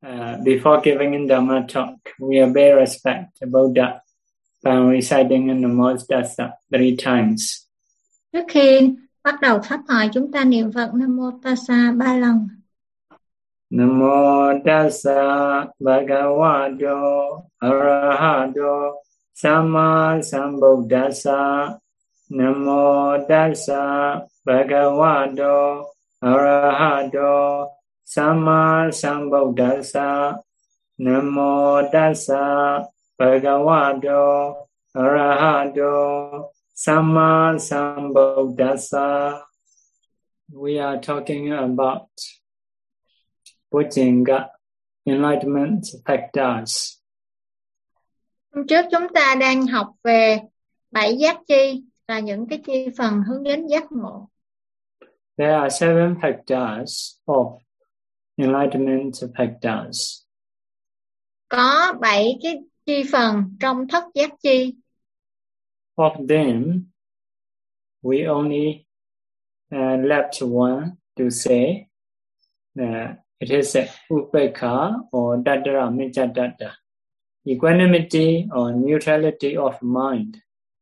before giving in Dhamma talk, we obey respect to Buddha by reciting Namo Tassa 3 times. Trước khi bắt đầu pháp thoại, chúng ta niệm Phật Nam Mô Tassa 3 lần. Namo Tassa Bhagavato Arahato Sama Sambuddhassa. Namo Tassa Bhagavato Arahato Sama Sambuddhassa. Namo Tassa Bhagavato Arahato Sama Sambuddhassa. We are talking about Bujjhanga, enlightenment factors. Hôm trước chúng ta đang học về 7 giác chi, là những cái chi phần hướng đến giác ngộ. There are 7 factors of enlightenment factors. Có 7 cái chi phần trong thất giác chi. Of them, we only left one to say it is Upekkha or Daddara Mijjadatta, equanimity or neutrality of mind.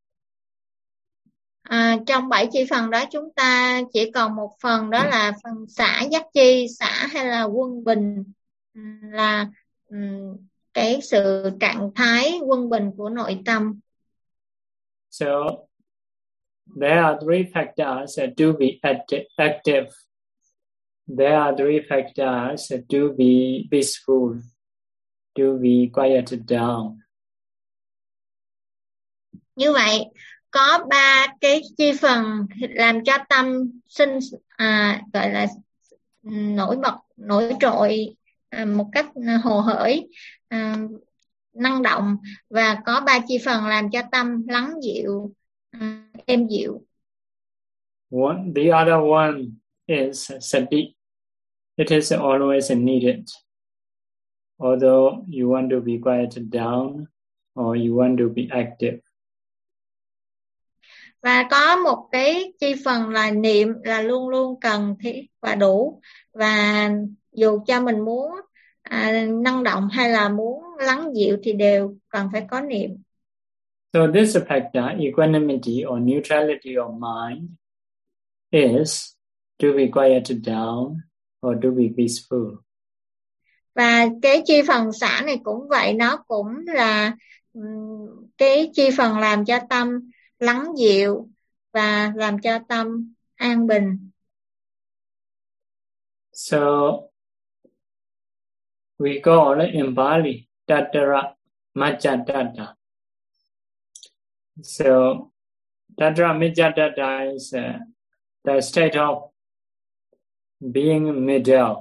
Trong 7 chi phần đó chúng ta chỉ còn một phần, đó là phần xả giác chi, xả hay là quân bình, là cái sự trạng thái quân bình của nội tâm. So there are 3 factors to be active. There are 3 factors to be peaceful, to be quieted down. Như vậy, có 3 cái chi phần làm cho tâm sinh gọi là nổi bật, nổi trội một cách hồ hởi, năng động, và có 3 chi phần làm cho tâm lắng dịu, êm dịu. The other one is sati. It is always needed. Although you want to be quieted down or you want to be active. Và có một cái chi phần là niệm, là luôn luôn cần thiết và đủ. Và dù cho mình muốn năng động hay là muốn lắng dịu thì đều cần phải có niệm. So this factor, equanimity or neutrality of mind, is to be quieted down or to be peaceful. Và cái chi phần xả này cũng vậy, nó cũng là cái chi phần làm cho tâm lắng dịu và làm cho tâm an bình. So we call it in Pali Tattara Majjadatta. So Tattara Majjadatta is the state of being middle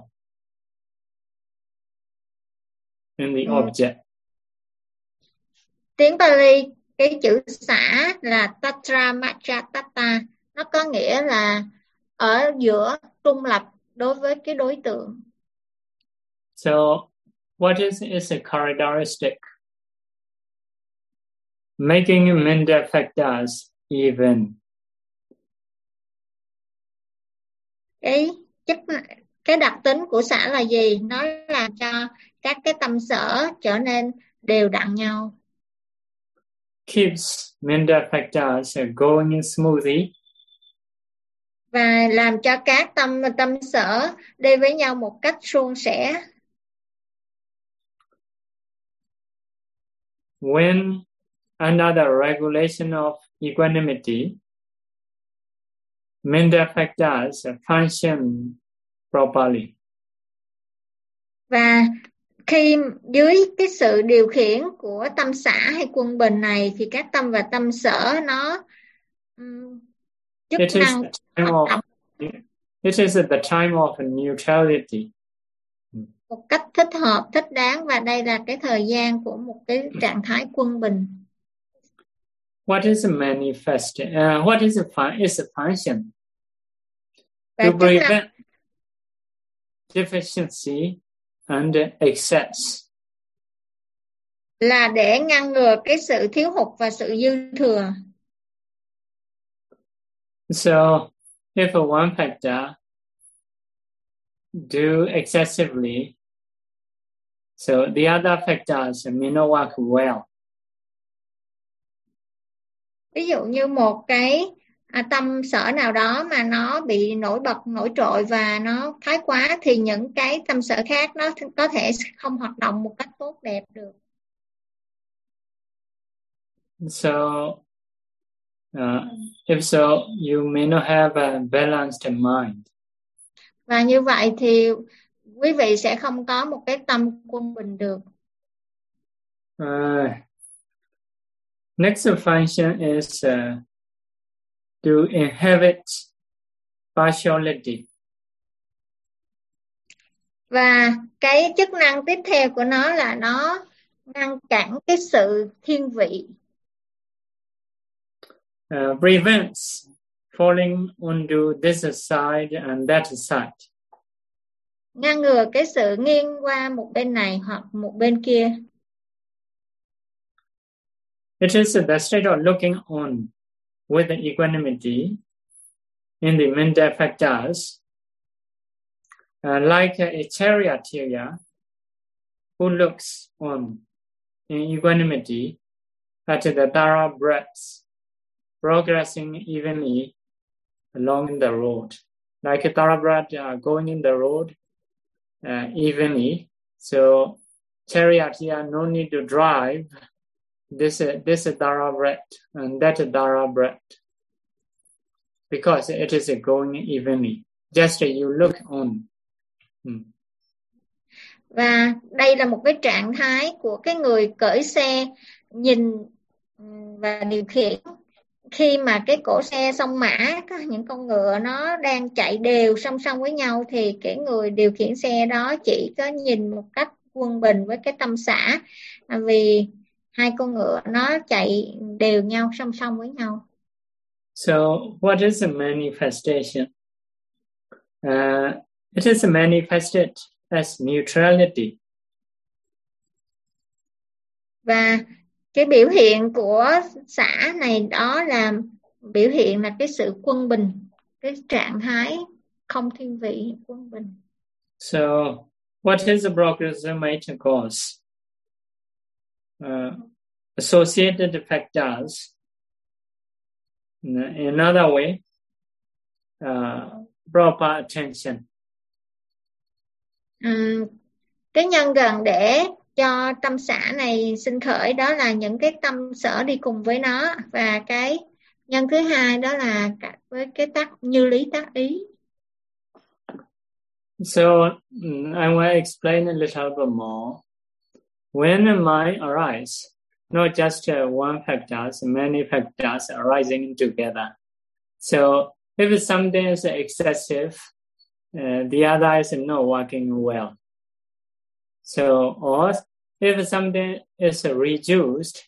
in the object. Tiếng Pali, cái chữ xả là Tatra Majjadatta, nó có nghĩa là ở giữa, trung lập đối với cái đối tượng. So what is its characteristic? Making mental factors even. Cái đặc tính của xả là gì? Nó làm cho các cái tâm sở trở nên đều đặn nhau. Keeps mental factors going smoothly. Và làm cho các tâm sở đi với nhau một cách suôn sẻ. When under the regulation of equanimity, mental factors function properly. Và khi dưới cái sự điều khiển của tâm xả hay quân bình này thì các tâm và tâm sở nó chức năng. It is at the time of neutrality. Một cách thích hợp, thích đáng, và đây là cái thời gian của một cái trạng thái quân bình. What is manifest? What is its function? Và to prevent deficiency and excess. Là để ngăn ngừa cái sự thiếu hụt và sự dư thừa. So, if one factor do excessively, So the other factors may not work well. Ví dụ như một cái tâm sở nào đó mà nó bị nổi bật, nổi trội và nó thái quá thì những cái tâm sở khác nó có thể không hoạt động một cách tốt đẹp được. So if so, you may not have a balanced mind. Và như vậy thì quý vị sẽ không có một cái tâm quân bình được. Next function is to inhibit partiality. Và cái chức năng tiếp theo của nó là nó ngăn cản cái sự thiên vị. Prevents falling onto this side and that side. Ngăn ngừa cái sự nghiêng qua một bên này hoặc một bên kia. It is the state of looking on with equanimity in the mental factors, like a charioteer who looks on in equanimity at the thoroughbreds progressing evenly along the road. Like a thoroughbred going in the road evenly. So charioteer no need to drive this thoroughbred and that thoroughbred because it is going evenly. Just you look on. Và đây là một cái trạng thái của cái người cưỡi xe nhìn và điều khiển. Khi mà cái cỗ xe song mã, những con ngựa nó đang chạy đều song song với nhau thì cái người điều khiển xe đó chỉ có nhìn một cách quân bình với cái tâm xã, vì hai con ngựa nó chạy đều nhau song song với nhau. So what is a manifestation? It is manifested as neutrality. Và cái biểu hiện của xã này đó là biểu hiện là cái sự quân bình, cái trạng thái không thiên vị, quân bình. So what is the proximate cause? Associated factors. In another way, proper attention. Cái nhân gần để cho tâm xã này sinh khởi đó là những cái tâm sở đi cùng với nó, và cái nhân thứ hai đó là với cái tác như lý tác ý. So I want to explain a little bit more. When a mind arises, not just one factor, many factors arising together. So if something is excessive, the other is not working well. So, or if something is reduced,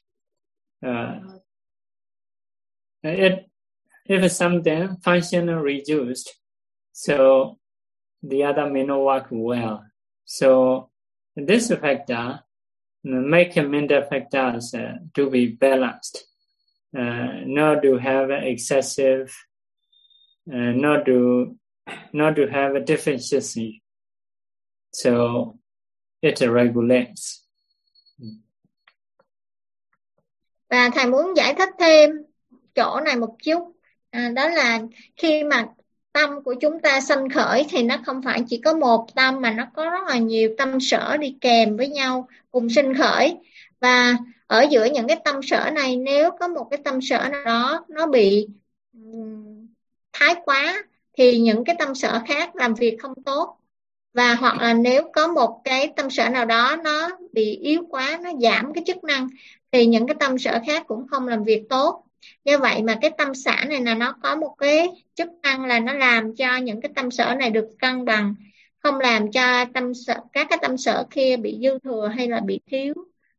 if something functional reduced, so the other may not work well. So this factor make mental factors to be balanced, not to have excessive, not to have a deficiency. So it regulates. Và thầy muốn giải thích thêm chỗ này một chút, đó là khi mà tâm của chúng ta sanh khởi thì nó không phải chỉ có một tâm, mà nó có rất là nhiều tâm sở đi kèm với nhau cùng sinh khởi. Và ở giữa những cái tâm sở này, nếu có một cái tâm sở nào đó nó bị thái quá thì những cái tâm sở khác làm việc không tốt. Và hoặc là nếu có một cái tâm sở nào đó nó bị yếu quá, nó giảm cái chức năng thì những cái tâm sở khác cũng không làm việc tốt. Do vậy mà cái tâm xã này là nó có một cái chức năng là nó làm cho những cái tâm sở này được cân bằng, không làm cho các cái tâm sở kia bị dư thừa hay là bị thiếu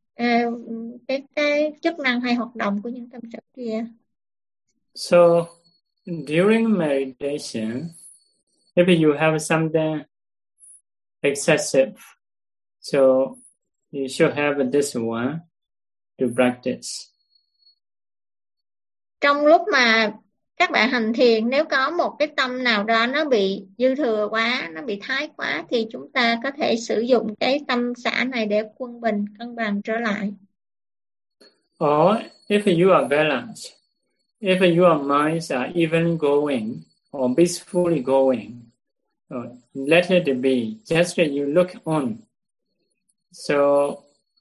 cái chức năng hay hoạt động của những tâm sở kia. So during meditation, if you have something excessive, so you should have this one to practice. Trong lúc mà các bạn hành thiền nếu có một cái tâm nào đó nó bị dư thừa quá, nó bị thái quá, thì chúng ta có thể sử dụng cái tâm xả này để quân bình, cân bằng trở lại. Or if you are balanced, if your minds are even going or peacefully going, let it be. Just you look on. So,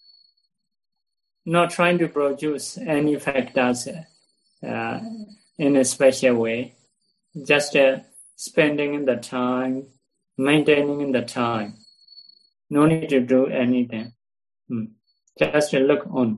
not trying to produce any factors in a special way. Just spending the time, maintaining the time. No need to do anything. Just look on.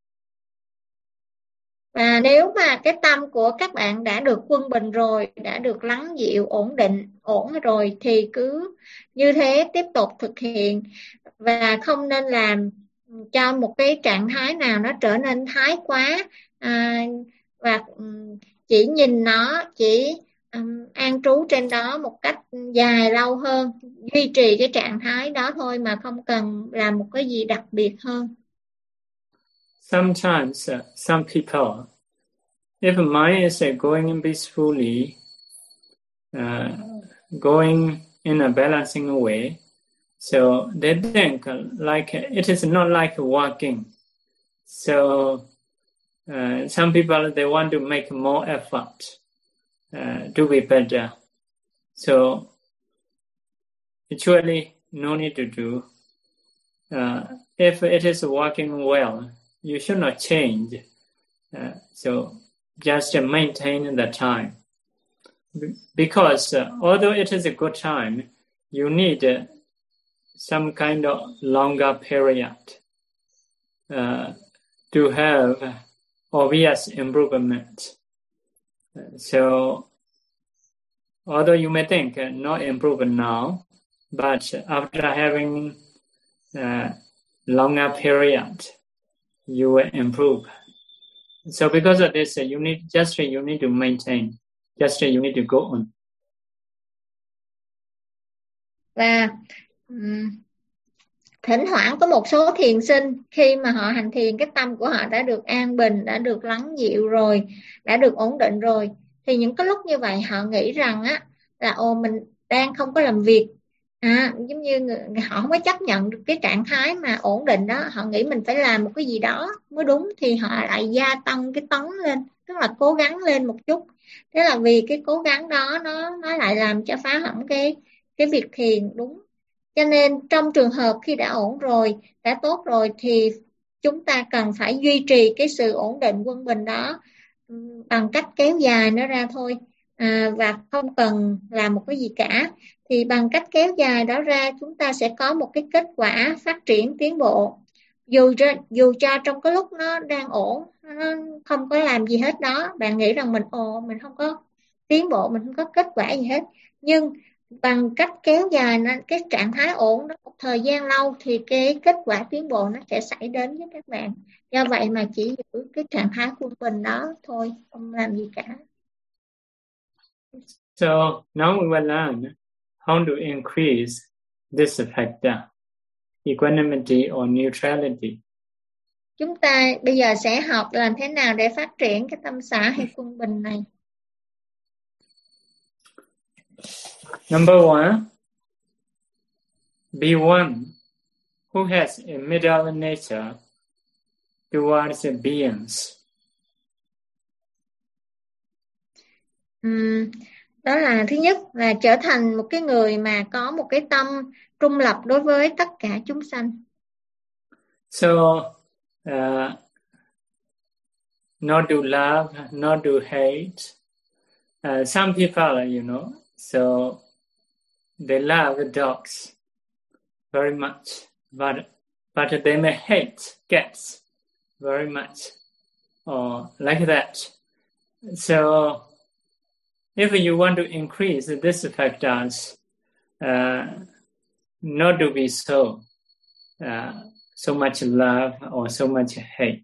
Và nếu mà cái tâm của các bạn đã được quân bình rồi, đã được lắng dịu, ổn định, ổn rồi, thì cứ như thế tiếp tục thực hiện, và không nên làm cho một cái trạng thái nào nó trở nên thái quá, và chỉ nhìn nó, chỉ an trú trên đó một cách dài lâu hơn, duy trì cái trạng thái đó thôi mà không cần làm một cái gì đặc biệt hơn. Sometimes some people, if mind is going peacefully, going in a balancing way, so they think like it is not like walking. So some people, they want to make more effort to be better. So actually, no need to do. If it is working well, you should not change. So just maintain the time. Because although it is a good time, you need some kind of longer period to have obvious improvement. So although you may think not improve now, but after having longer period, you will improve. So because of this, you need to maintain. Just you need to go on. Và thỉnh thoảng có một số thiền sinh khi mà họ hành thiền, cái tâm của họ đã được an bình, đã được lắng dịu rồi, đã được ổn định rồi, thì những cái lúc như vậy họ nghĩ rằng là mình đang không có làm việc, giống như họ không có chấp nhận được cái trạng thái mà ổn định đó, họ nghĩ mình phải làm một cái gì đó mới đúng, thì họ lại gia tăng cái tấn lên, tức là cố gắng lên một chút. Thế là vì cái cố gắng đó nó lại làm cho phá hỏng cái việc thiền đúng. Cho nên trong trường hợp khi đã ổn rồi, đã tốt rồi, thì chúng ta cần phải duy trì cái sự ổn định quân bình đó bằng cách kéo dài nó ra thôi, và không cần làm một cái gì cả. Thì bằng cách kéo dài đó ra, chúng ta sẽ có một cái kết quả phát triển, tiến bộ. Dù cho trong cái lúc nó đang ổn, nó không có làm gì hết đó, bạn nghĩ rằng mình không có tiến bộ, mình không có kết quả gì hết, nhưng bằng cách kéo dài cái trạng thái ổn đó một thời gian lâu, thì cái kết quả tiến bộ nó sẽ xảy đến với các bạn. Do vậy mà chỉ giữ cái trạng thái quân bình đó thôi, không làm gì cả. So now we will learn how to increase this factor, equanimity or neutrality. Chúng ta bây giờ sẽ học làm thế nào để phát triển cái tâm xả hay quân bình này. Number one, be one who has a middle nature towards beings. Đó là thứ nhất, là trở thành một cái người mà có một cái tâm trung lập đối với tất cả chúng sanh. So, not to love, not to hate. Some people, so they love dogs very much, but they may hate cats very much, or like that. So, if you want to increase these factors, not to be so much love or so much hate.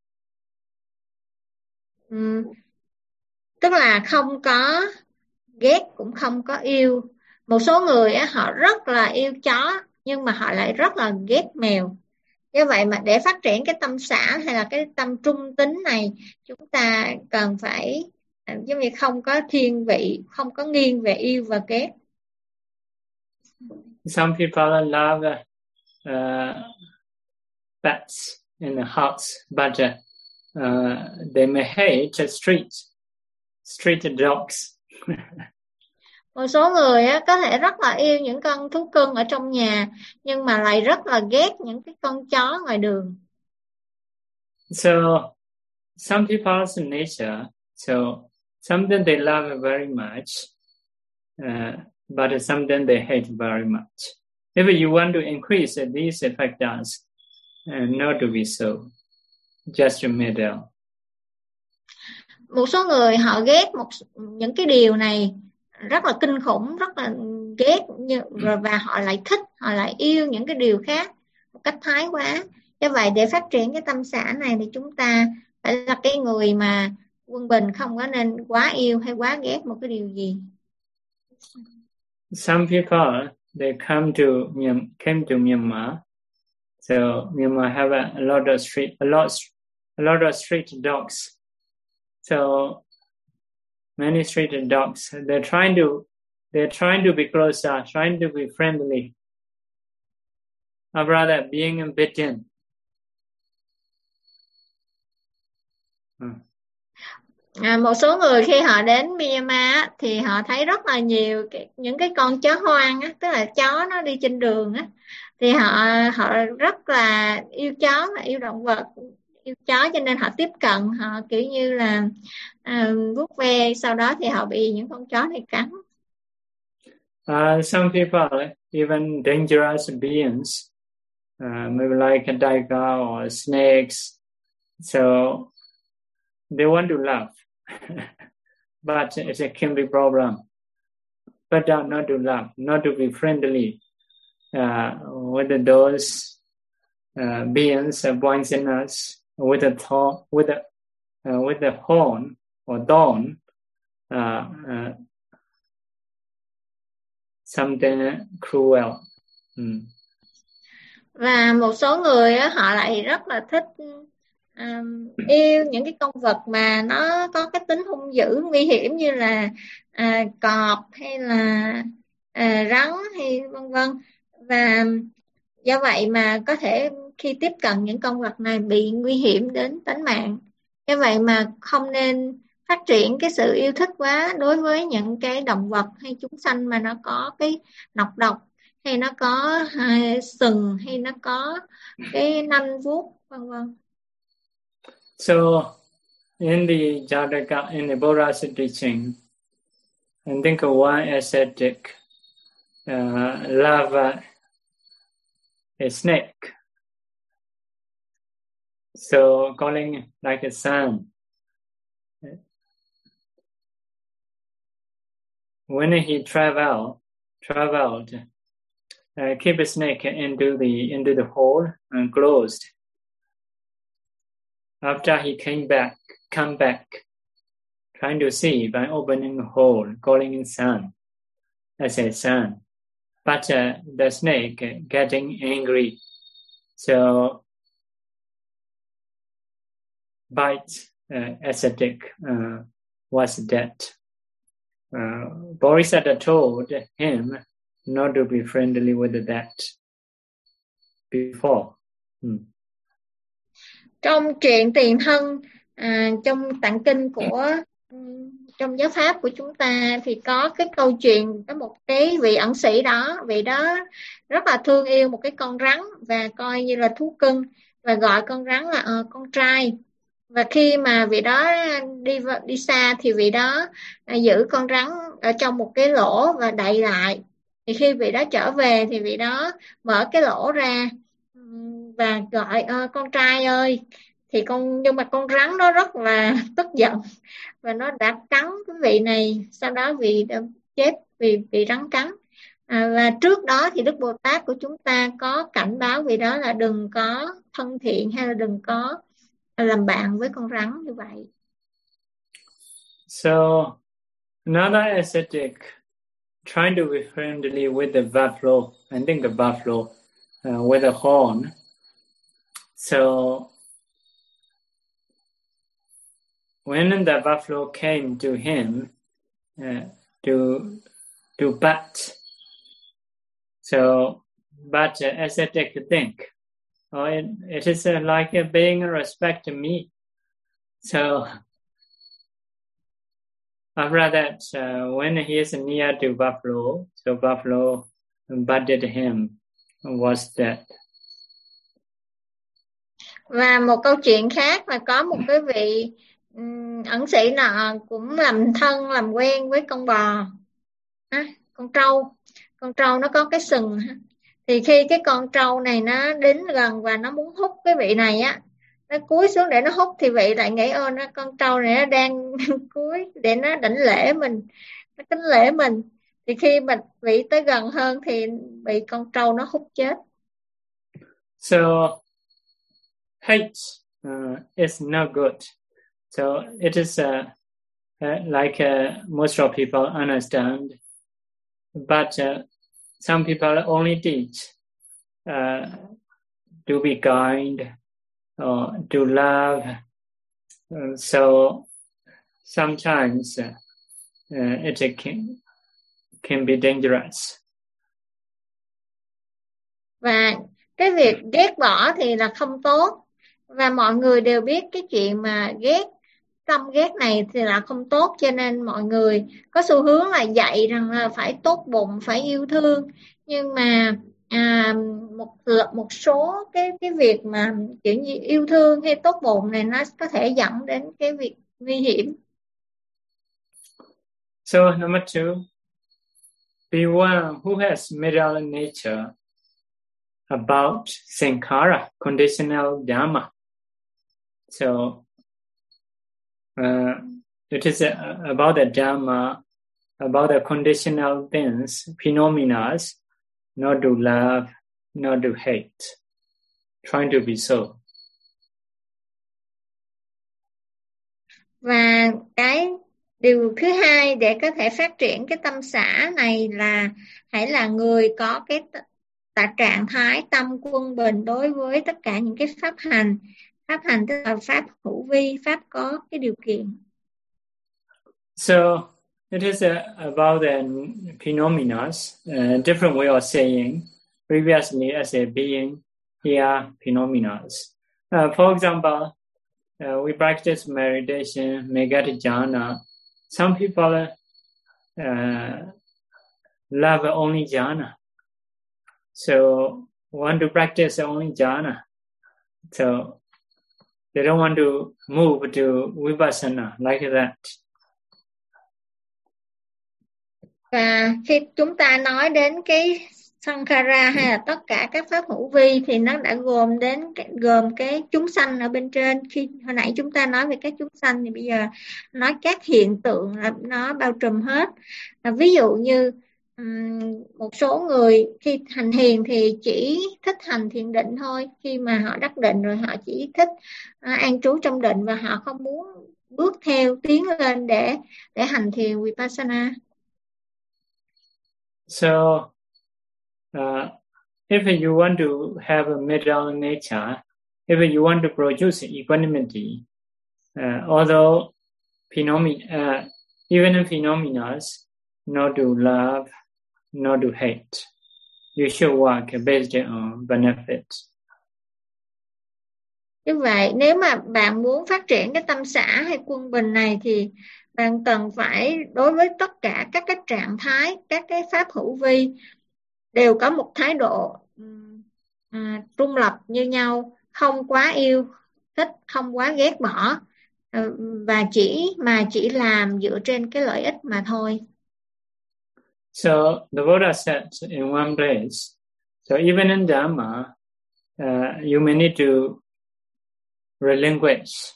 Tức là không có ghét cũng không có yêu. Một số người họ rất là yêu chó, nhưng mà họ lại rất là ghét mèo. Do vậy mà để phát triển cái tâm xả hay là cái tâm trung tính này, chúng ta cần phải giống như không có thiên vị, không có nghiêng về yêu và ghét. Some people love pets in the house, but they may hate street dogs. Một số người có thể rất là yêu những con thú cưng ở trong nhà, nhưng mà lại rất là ghét những cái con chó ngoài đường. So some people's nature, so something they love very much, but something they hate very much. If you want to increase these factors, not to be so, just middle. Một số người họ ghét những cái điều này rất là kinh khủng, rất là ghét, và họ lại thích, họ lại yêu những cái điều khác một cách thái quá. Do vậy để phát triển cái tâm xã này thì chúng ta phải là cái người mà quân bình, không có nên quá yêu hay quá ghét một cái điều gì. Some people they came to Myanmar, so Myanmar have a lot of street dogs. So many street dogs, they're trying to be closer, trying to be friendly, or rather being bitten. Một số người khi họ đến Myanmar thì họ thấy rất là nhiều những cái con chó hoang, tức là chó nó đi trên đường, thì họ rất là yêu chó và yêu động vật, yêu chó, cho nên họ tiếp cận, họ kiểu như là vuốt ve, sau đó thì họ bị những con chó này cắn. Some people, even dangerous beings, maybe like a tiger or snakes, so they want to love, but it can be problem. Better not to love, not to be friendly with those beings, poisonous, with a horn or thorn, something cruel. Và một số người họ lại rất là thích yêu những cái con vật mà nó có cái tính hung dữ, nguy hiểm, như là cọp hay là rắn hay vân vân. Và do vậy mà có thể khi tiếp cận những con vật này bị nguy hiểm đến tính mạng. Do vậy mà không nên phát triển cái sự yêu thích quá đối với những cái động vật hay chúng sanh mà nó có cái nọc độc, hay nó có sừng, hay nó có cái nanh vuốt vân vân. So in the Jataka, in the Buddha's teaching, I think one ascetic love a snake, so calling like a son. When he traveled, keep a snake into the hole and closed. After he come back, trying to see by opening the hole, calling his son as a son. But the snake getting angry, so bite ascetic was dead. Bodhisattva told him not to be friendly with that before. Trong truyện Tiền Thân, trong tạng kinh của trong giáo pháp của chúng ta thì có cái câu chuyện, có một cái vị ẩn sĩ đó, vị đó rất là thương yêu một cái con rắn và coi như là thú cưng, và gọi con rắn là con trai. Và khi mà vị đó đi xa thì vị đó giữ con rắn ở trong một cái lỗ và đậy lại. Thì khi vị đó trở về thì vị đó mở cái lỗ ra và gọi con trai ơi. Nhưng mà con rắn nó rất là tức giận và nó đã cắn cái vị này, sau đó vị đã chết vì bị rắn cắn. Và trước đó thì Đức Bồ Tát của chúng ta có cảnh báo vị đó là đừng có thân thiện hay là đừng có làm bạn với con rắn như vậy. So another ascetic trying to be friendly with the buffalo, I think the buffalo with a horn. So when the buffalo came to him to bat, so but ascetic think, oh, it is like paying respect to me. So after that, when he is near to buffalo, so buffalo butted him, was dead. Và một câu chuyện khác là có một cái vị ẩn sĩ nọ cũng làm thân làm quen với con bò, con trâu nó có cái sừng, thì khi cái con trâu này nó đến gần và nó muốn hút cái vị này á, nó cúi xuống để nó hút, thì vị lại nghĩ ơn con trâu này nó đang cúi để nó đảnh lễ mình, nó kính lễ mình, thì khi mà vị tới gần hơn thì bị con trâu nó hút chết. So hate is not good. So it is like most of people understand, but some people only teach to be kind or to love. So sometimes it can be dangerous. Và cái việc ghét bỏ thì là không tốt, và mọi người đều biết cái chuyện mà tâm ghét này thì là không tốt, cho nên mọi người có xu hướng là dạy rằng là phải tốt bụng, phải yêu thương, nhưng mà một số cái việc mà kiểu như yêu thương hay tốt bụng này nó có thể dẫn đến cái việc nguy hiểm. So number 2, be one who has middle nature about sankhara, conditional dharma. So it is about the dharma, about the conditional things, phenomena, not to love, not to hate, trying to be so. Và cái điều thứ hai để có thể phát triển cái tâm xã này là hãy là người có cái trạng thái tâm quân bình đối với tất cả những cái pháp hành. Pháp hành tức là pháp hữu vi, pháp có cái điều kiện. So it is about the phenomena, different way of saying. Previously as a being, here phenomena. For example, we practice meditation, Megata jhana. Some people love only jhana, so want to practice only jhana. So they don't want to move to vipassana like that. Và khi chúng ta nói đến cái sankhara hay là tất cả các pháp hữu vi thì nó đã gồm cái chúng sanh ở bên trên. Khi hồi nãy chúng ta nói về các chúng sanh thì bây giờ nói các hiện tượng là nó bao trùm hết. Ví dụ như một số người khi hành thiền thì chỉ thích hành thiền định thôi, khi mà họ đắc định rồi họ chỉ thích an trú trong định và họ không muốn bước theo tiến lên để hành thiền vipassana. So if you want to have a middle nature, if you want to produce equanimity, although even in phenomena, not to love, not to hate, you should work based on benefit. Như vậy, nếu mà bạn muốn phát triển cái tâm xã hay quân bình này thì bạn cần phải đối với tất cả các cái trạng thái, các cái pháp hữu vi đều có một thái độ trung lập như nhau, không quá yêu thích, không quá ghét bỏ, và chỉ làm dựa trên cái lợi ích mà thôi. So the Buddha said in one place, so even in Dhamma, you may need to relinquish.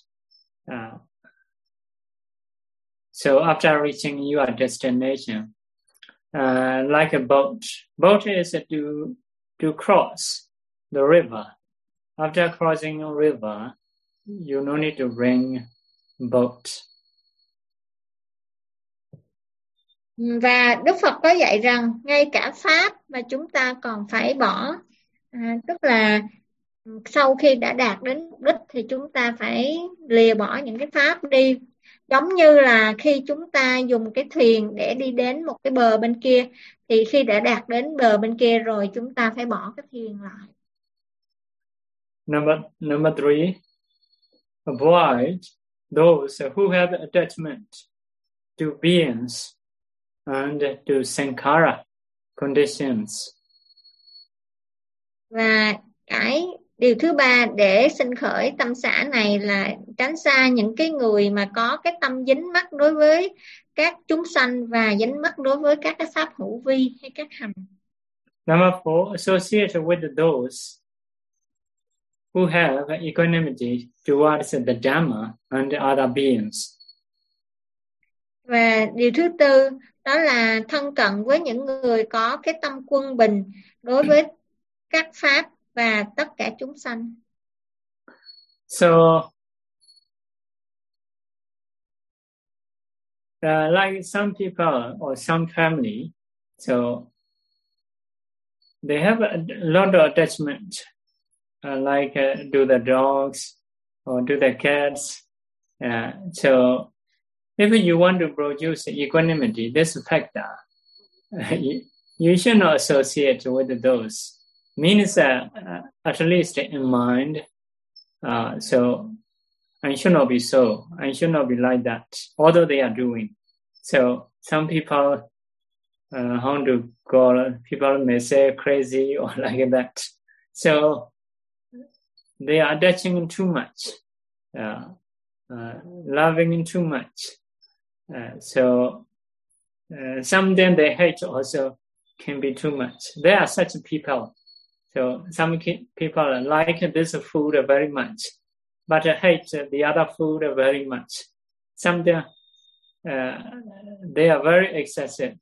So after reaching your destination, like a boat is to cross the river. After crossing a river, you no need to bring boat. Và Đức Phật có dạy rằng ngay cả pháp mà chúng ta còn phải bỏ, tức là sau khi đã đạt đến mục đích thì chúng ta phải lìa bỏ những cái pháp đi. Giống như là khi chúng ta dùng cái thuyền để đi đến một cái bờ bên kia, thì khi đã đạt đến bờ bên kia rồi chúng ta phải bỏ cái thuyền lại. Number 3, avoid those who have attachment to beings and to sankhara conditions. Và cái điều thứ ba để sinh khởi tâm xả này là tránh xa những cái người mà có cái tâm dính mắc đối với các chúng sanh và dính mắc đối với các cái pháp hữu vi hay các hành. Number 4, associate with those who have equanimity towards the Dhamma and other beings. Và điều thứ tư đó là thân cận với những người có cái tâm quân bình đối với các pháp và tất cả chúng sanh. So, like some people or some family, so they have a lot of attachment, like to the dogs or to the cats. So, if you want to produce equanimity, this factor, you should not associate with those. Means at least in mind. So I should not be so. I should not be like that. Although they are doing. So some people, how to call, people may say crazy or like that. So they are attaching too much, loving too much. So sometimes they hate also can be too much. There are such people. So some people like this food very much, but hate the other food very much. Sometimes they are very excessive.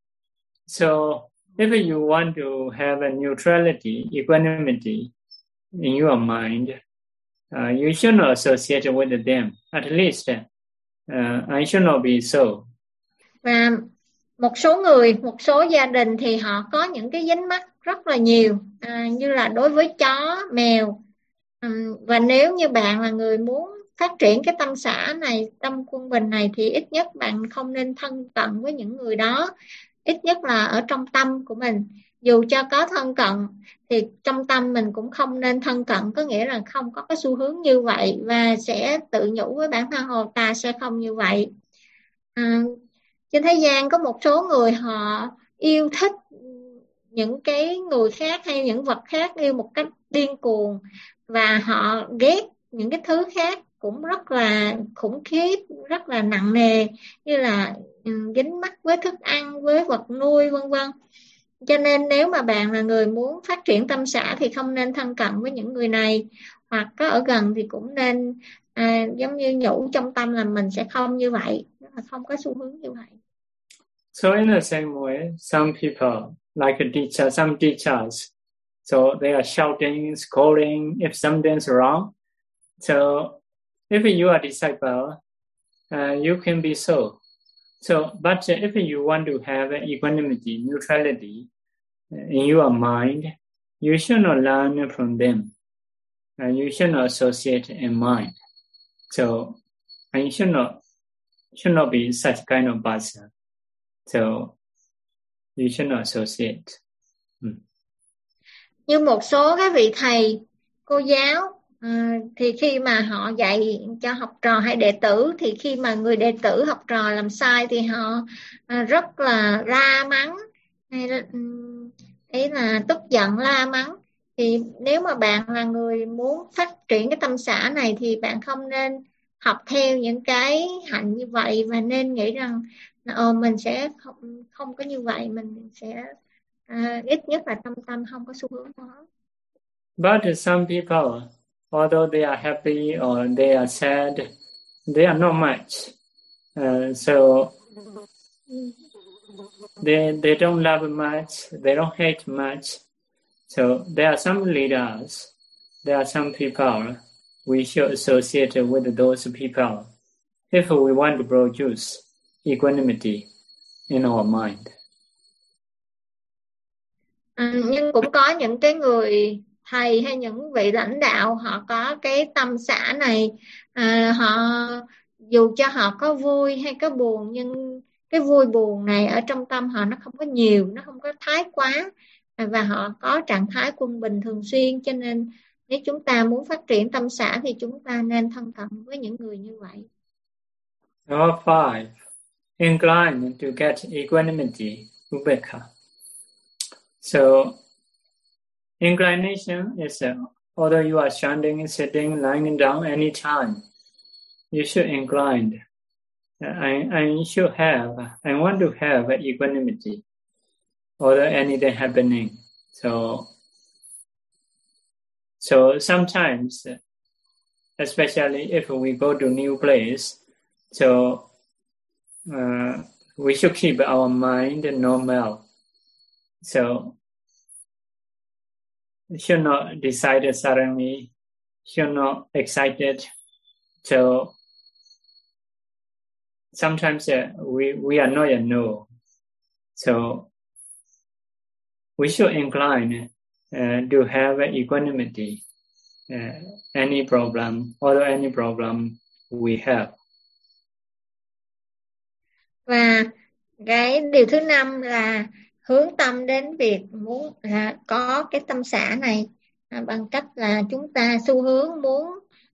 So if you want to have a neutrality, equanimity in your mind, you should not associate with them. At least I should not be so. Và một số người, một số gia đình thì họ có những cái dính mắc rất là nhiều, như là đối với chó, mèo. Và nếu như bạn là người muốn phát triển cái tâm xả này, tâm quân bình này, thì ít nhất bạn không nên thân cận với những người đó. Ít nhất là ở trong tâm của mình, dù cho có thân cận thì trong tâm mình cũng không nên thân cận, có nghĩa là không có cái xu hướng như vậy, và sẽ tự nhủ với bản thân hồ ta sẽ không như vậy. Trên thế gian có một số người họ yêu thích những cái người khác hay những vật khác yêu một cách điên cuồng, và họ ghét những cái thứ khác cũng rất là khủng khiếp, rất là nặng nề, như là dính mắc với thức ăn, với vật nuôi vân vân. Cho nên nếu mà bạn là người muốn phát triển tâm xả thì không nên thân cận với những người này, hoặc có ở gần thì cũng nên giống như nhủ trong tâm là mình sẽ không như vậy, không có xu hướng như vậy. So in the same way, some people, like a teacher, some teachers, so they are shouting, scolding if something's wrong. So if you are a disciple, you can be so. So, but if you want to have equanimity, neutrality in your mind, you should not learn from them. You should not associate in mind. So, you should not be such kind of person. So, you should not associate. Như một số các vị thầy, cô giáo, thì khi mà họ dạy cho học trò hay đệ tử, thì khi mà người đệ tử học trò làm sai thì họ rất là la mắng, hay là tức giận la mắng. Thì nếu mà bạn là người muốn phát triển cái tâm xả này thì bạn không nên học theo những cái hạnh như vậy, và nên nghĩ rằng mình sẽ không có như vậy, mình sẽ ít nhất là tâm không có xu hướng đó. But some people, although they are happy or they are sad, they are not much. So they don't love much, they don't hate much. So there are some leaders, there are some people we should associate with those people if we want to produce equanimity in our mind. Nhưng cũng có những cái người thầy hay những vị lãnh đạo họ có cái tâm xả này, họ dù cho họ có vui hay có buồn, nhưng cái vui buồn này ở trong tâm họ nó không có nhiều, nó không có thái quá, và họ có trạng thái quân bình thường xuyên. Cho nên nếu chúng ta muốn phát triển tâm xã thì chúng ta nên thân cận với những người như vậy. Number 5. Incline to get equanimity, ubekha. So, inclination is although you are standing, sitting, lying down anytime, you should incline. I want to have equanimity, although anything happening. So sometimes, especially if we go to new place, so we should keep our mind normal. So should not decide suddenly, should not excited. So sometimes we are not know. So we should incline to have equanimity. Any problem, although any problem we have. Và cái điều thứ 5 là hướng tâm đến việc muốn có cái tâm xã này bằng cách là chúng ta xu hướng muốn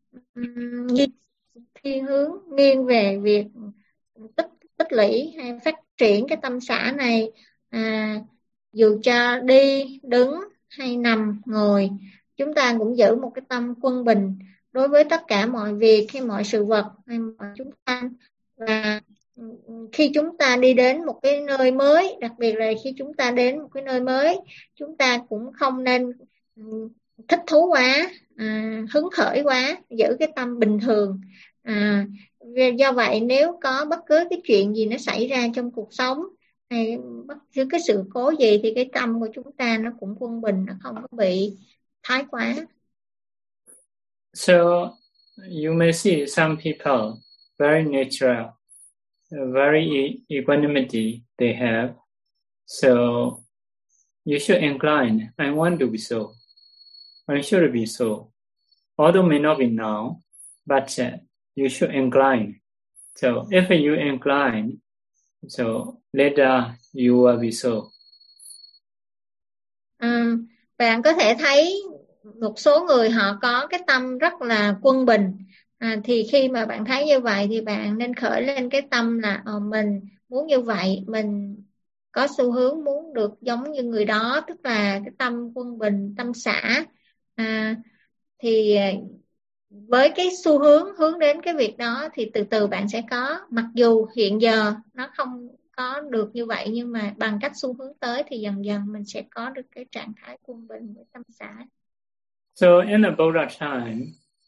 thiên hướng nghiêng về việc tích lũy hay phát triển cái tâm xã này, dù cho đi, đứng hay nằm, ngồi, chúng ta cũng giữ một cái tâm quân bình đối với tất cả mọi việc hay mọi sự vật hay mọi chúng ta. Và khi chúng ta đi đến một cái nơi mới, đặc biệt là khi chúng ta đến một cái nơi mới, chúng ta cũng không nên thích thú quá, hứng khởi quá, giữ cái tâm bình thường. Do vậy nếu có bất cứ cái chuyện gì nó xảy ra trong cuộc sống hay bất cứ cái sự cố gì thì cái tâm của chúng ta nó cũng quân bình, nó không có bị thái quá. So you may see some people very natural, very equanimity they have. So you should incline. I want to be so. I should be so. Although may not be now, but you should incline. So if you incline, so later you will be so. Bạn có thể thấy một số người họ có cái tâm rất là quân bình. Thì khi mà bạn thấy như vậy thì bạn nên khởi lên cái tâm là mình muốn như vậy, mình có xu hướng muốn được giống như người đó, tức là cái tâm quân bình, tâm xã. Thì với cái xu hướng đến cái việc đó thì từ từ bạn sẽ có, mặc dù hiện giờ nó không có được như vậy, nhưng mà bằng cách xu hướng tới thì dần dần mình sẽ có được cái trạng thái quân bình với tâm xã. So in the Buddha time,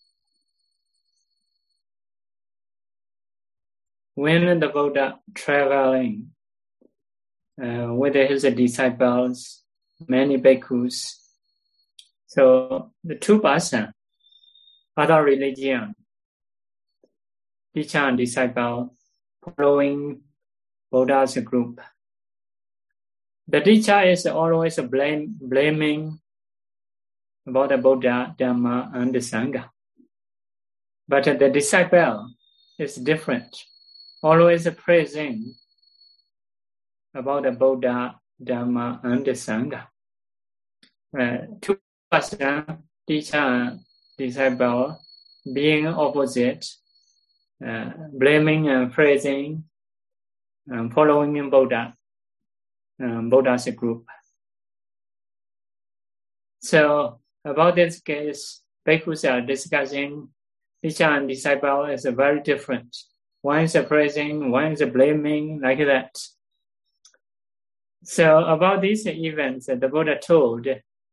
when the Buddha traveling with his disciples, many bhikkhus, so the two persons, other religion, teacher and disciple, following Buddha's group. The teacher is always blaming about the Buddha, Dhamma, and the Sangha. But the disciple is different, always praising about the Buddha, Dhamma, and the Sangha. Two persons, teacher and disciple, being opposite, blaming and praising, following Buddha, Buddha's group. So about this case, bhikkhus are discussing teacher and disciple is very different. One is praising, one is blaming, like that. So about these events, the Buddha told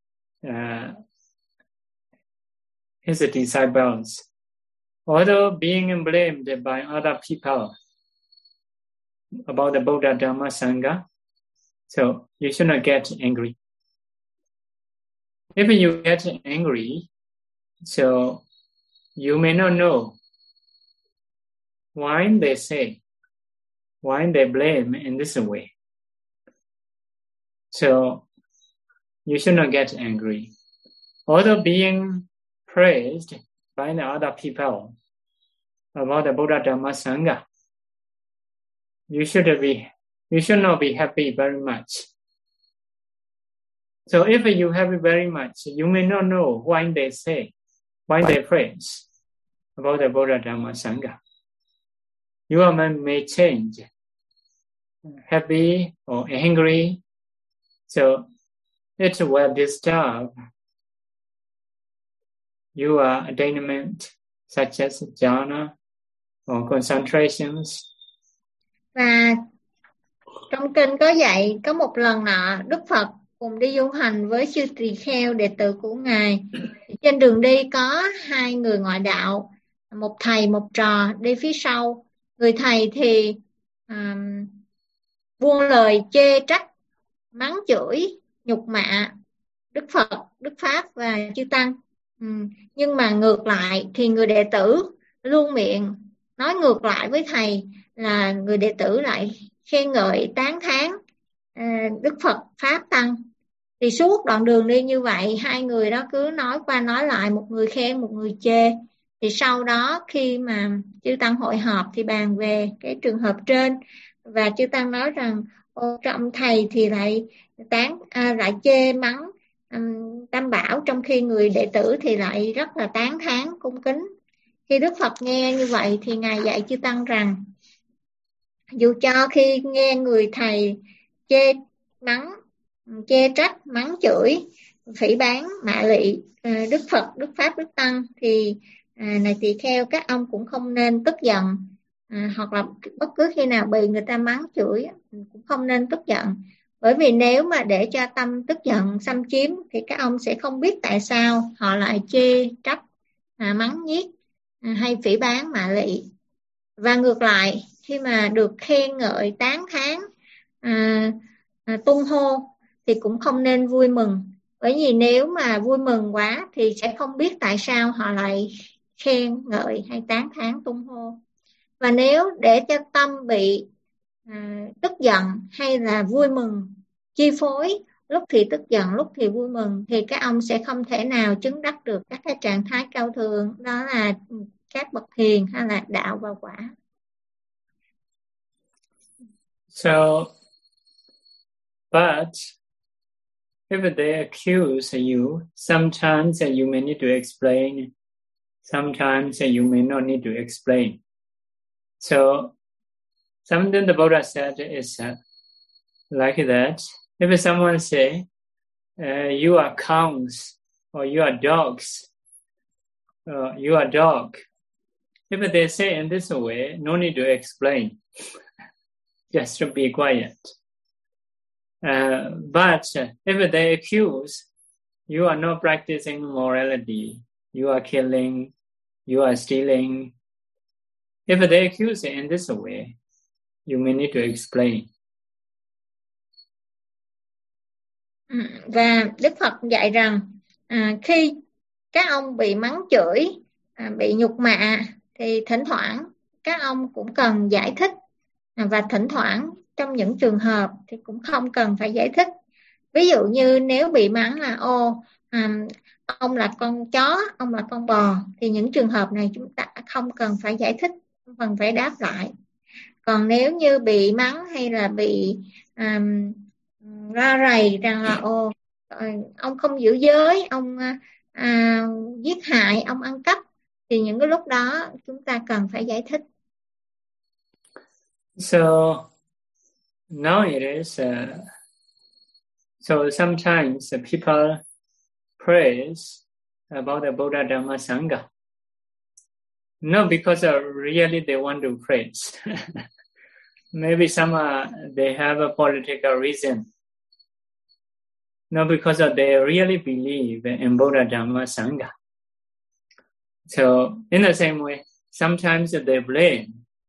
his disciples, although being blamed by other people about the Buddha, Dhamma, Sangha, so you should not get angry. If you get angry, so you may not know why they say, why they blame in this way. So you should not get angry. Although being praised by the other people, about the Buddha Dhamma Sangha, you should not be happy very much. So if you happy very much, you may not know why they praise about the Buddha Dhamma Sangha. Your mind may change, happy or angry, so it will disturb your attainment such as jhana or concentrations. Và trong kinh có dạy, có một lần nọ Đức Phật cùng đi du hành với sư tỳ kheo đệ tử của Ngài. Trên đường đi có hai người ngoại đạo, một thầy một trò đi phía sau. Người thầy thì buông lời chê trách, mắng chửi, nhục mạ Đức Phật, Đức Pháp và chư Tăng. Nhưng mà ngược lại thì người đệ tử luôn miệng nói ngược lại với thầy, là người đệ tử lại khen ngợi tán thán Đức Phật, Pháp, Tăng. Thì suốt đoạn đường đi như vậy, hai người đó cứ nói qua nói lại, một người khen một người chê. Thì sau đó khi mà chư Tăng hội họp thì bàn về cái trường hợp trên, và chư Tăng nói rằng trong thầy thì lại lại chê mắng Tam Bảo, trong khi người đệ tử thì lại rất là tán thán cung kính. Khi Đức Phật nghe như vậy thì Ngài dạy chư Tăng rằng dù cho khi nghe người thầy chê trách, mắng chửi, phỉ báng, mạ lị Đức Phật, Đức Pháp, Đức Tăng, thì này tỳ kheo các ông cũng không nên tức giận, hoặc là bất cứ khi nào bị người ta mắng chửi cũng không nên tức giận. Bởi vì nếu mà để cho tâm tức giận xâm chiếm thì các ông sẽ không biết tại sao họ lại chê trách, mắng nhiếc hay phỉ báng, mạ lị. Và ngược lại, khi mà được khen ngợi, tán thán, tung hô thì cũng không nên vui mừng. Bởi vì nếu mà vui mừng quá thì sẽ không biết tại sao họ lại khen ngợi hay tán thán, tung hô. Và nếu để cho tâm bị tức giận hay là vui mừng chi phối, lúc thì tức giận, lúc thì vui mừng, thì các ông sẽ không thể nào chứng đắc được các cái trạng thái cao thượng, đó là các bậc thiền hay là đạo và quả. So, but if they accuse you, sometimes you may need to explain, sometimes you may not need to explain. So, something the Buddha said is like that. If someone say, you are cows, or you are dogs, you are dog. If they say in this way, no need to explain. Just to be quiet. But if they accuse, you are not practicing morality, you are killing, you are stealing. If they accuse it in this way, you may need to explain. Và Đức Phật dạy rằng khi các ông bị mắng chửi, bị nhục mạ, thì thỉnh thoảng các ông cũng cần giải thích. Và thỉnh thoảng trong những trường hợp thì cũng không cần phải giải thích. Ví dụ như nếu bị mắng là ông là con chó, ông là con bò, thì những trường hợp này chúng ta không cần phải giải thích, không cần phải đáp lại. Còn nếu như bị mắng hay là bị ra rầy rằng là ông không giữ giới, ông giết hại, ông ăn cắp, thì những cái lúc đó chúng ta cần phải giải thích. So now it is, so sometimes people praise about the Buddha Dhamma Sangha, not because really they want to praise. Maybe some they have a political reason, not because they really believe in Buddha Dhamma Sangha. So in the same way, sometimes they blame.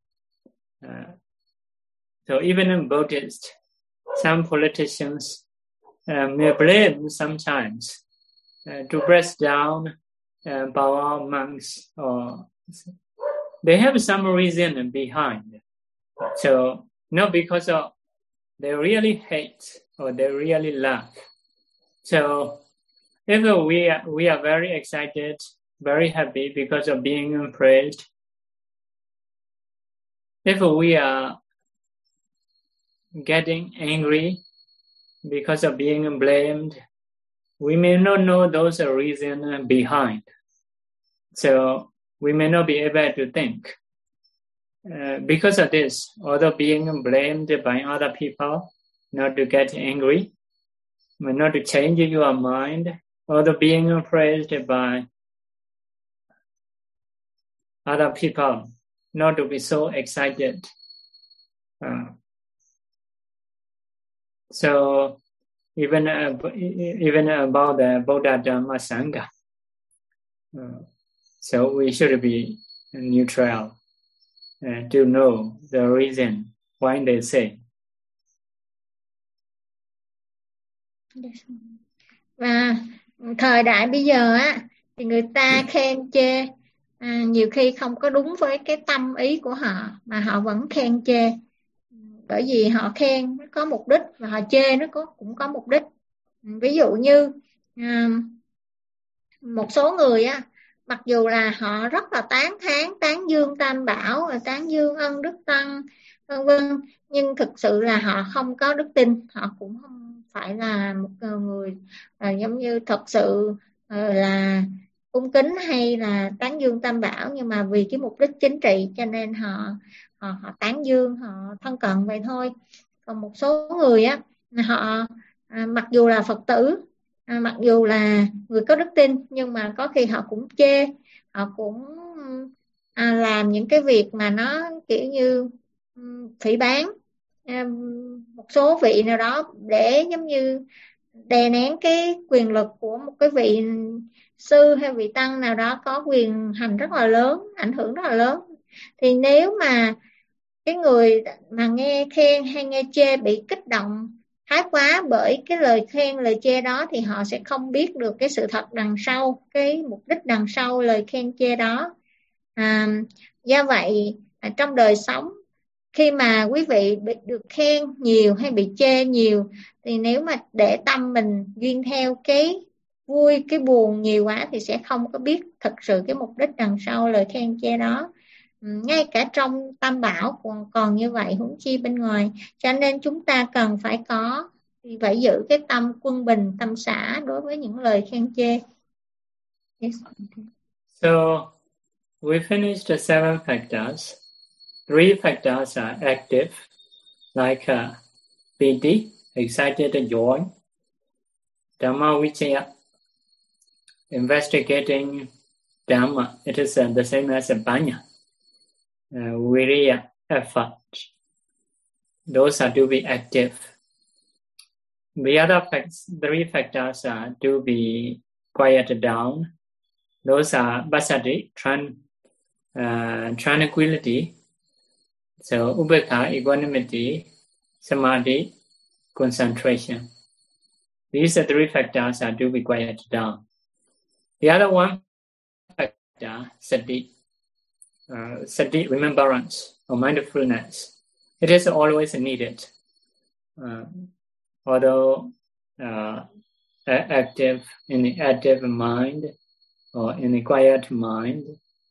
So even in Buddhist, some politicians may blame sometimes to press down Bawa monks, or they have some reason behind. So not because they really hate or they really love. So if we are very excited, very happy because of being praised, If we are getting angry because of being blamed, we may not know those reasons behind. So we may not be able to think. Because of this, although being blamed by other people, not to get angry, but not to change your mind, although being praised by other people, not to be so excited. So even about the Buddha Dhamma Sangha, so we should be neutral to know the reason why they say. Và thời đại bây giờ á thì người ta khen chê nhiều khi không có đúng với cái tâm ý của họ mà họ vẫn khen chê, bởi vì họ khen nó có mục đích và họ chê nó cũng có mục đích. Ví dụ như một số người á, mặc dù là họ rất là tán thán, tán dương Tam Bảo, tán dương Ân Đức Tăng, vân vân, nhưng thực sự là họ không có đức tin, họ cũng không phải là một người giống như thật sự là cung kính hay là tán dương Tam Bảo, nhưng mà vì cái mục đích chính trị cho nên họ tán dương, họ thân cận vậy thôi. Còn một số người á, họ mặc dù là Phật tử, mặc dù là người có đức tin, nhưng mà có khi họ cũng chê, họ cũng làm những cái việc mà nó kiểu như phỉ báng một số vị nào đó để giống như đè nén cái quyền lực của một cái vị sư hay vị tăng nào đó có quyền hành rất là lớn, ảnh hưởng rất là lớn. Thì nếu mà cái người mà nghe khen hay nghe chê bị kích động thái quá bởi cái lời khen, lời chê đó, thì họ sẽ không biết được cái sự thật đằng sau, cái mục đích đằng sau lời khen chê đó. Do vậy trong đời sống, khi mà quý vị được khen nhiều hay bị chê nhiều, thì nếu mà để tâm mình duyên theo cái vui, cái buồn nhiều quá thì sẽ không có biết thật sự cái mục đích đằng sau lời khen chê đó. Ngay cả trong Tam Bảo còn như vậy, huống chi bên ngoài. Cho nên chúng ta cần phải giữ cái tâm quân bình, tâm xả đối với những lời khen chê. Yes. So we finished the 7 factors. 3 factors are active, like piti, excited joy, Dhamma vichaya, investigating Dhamma. It is the same as a panya. Viriya, effort. Those are to be active. The other 3 factors are to be quiet down. Those are passaddhi, tranquility. So ubekha, equanimity, samadhi, concentration. These are 3 factors are to be quiet down. The other 1 factor, sati. Sati, remembrance or mindfulness. It is always needed. Although active in the active mind or in the quiet mind.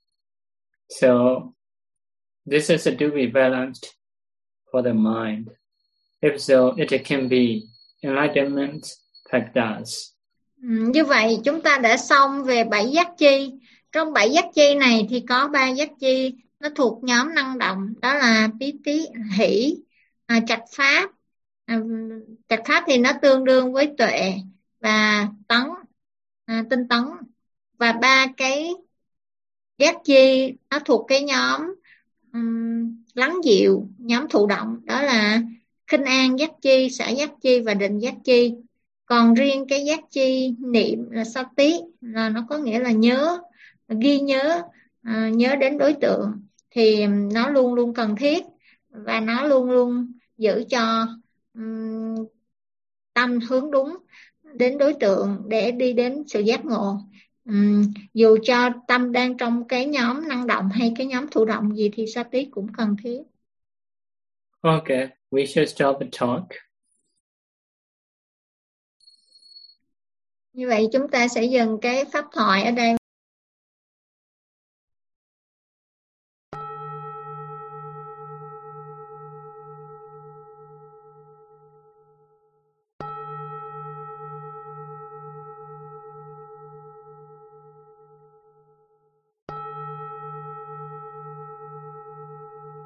So this is to be balanced for the mind. If so, it can be enlightenment factors. Như vậy chúng ta đã xong về 7 giác chi. Trong 7 giác chi này thì có 3 giác chi nó thuộc nhóm năng động, đó là piti, hỷ, trạch pháp. Trạch pháp thì nó tương đương với tuệ và tấn, tinh tấn. Và 3 cái giác chi nó thuộc cái nhóm lắng dịu, nhóm thụ động, đó là khinh an giác chi, xả giác chi và định giác chi. Còn riêng cái giác chi niệm là sati, là nó có nghĩa là nhớ, ghi nhớ, nhớ đến đối tượng, thì nó luôn luôn cần thiết và nó luôn luôn giữ cho tâm hướng đúng đến đối tượng để đi đến sự giác ngộ. Dù cho tâm đang trong cái nhóm năng động hay cái nhóm thụ động gì thì sati cũng cần thiết. Okay, we should stop the talk. Như vậy chúng ta sẽ dừng cái pháp thoại ở đây.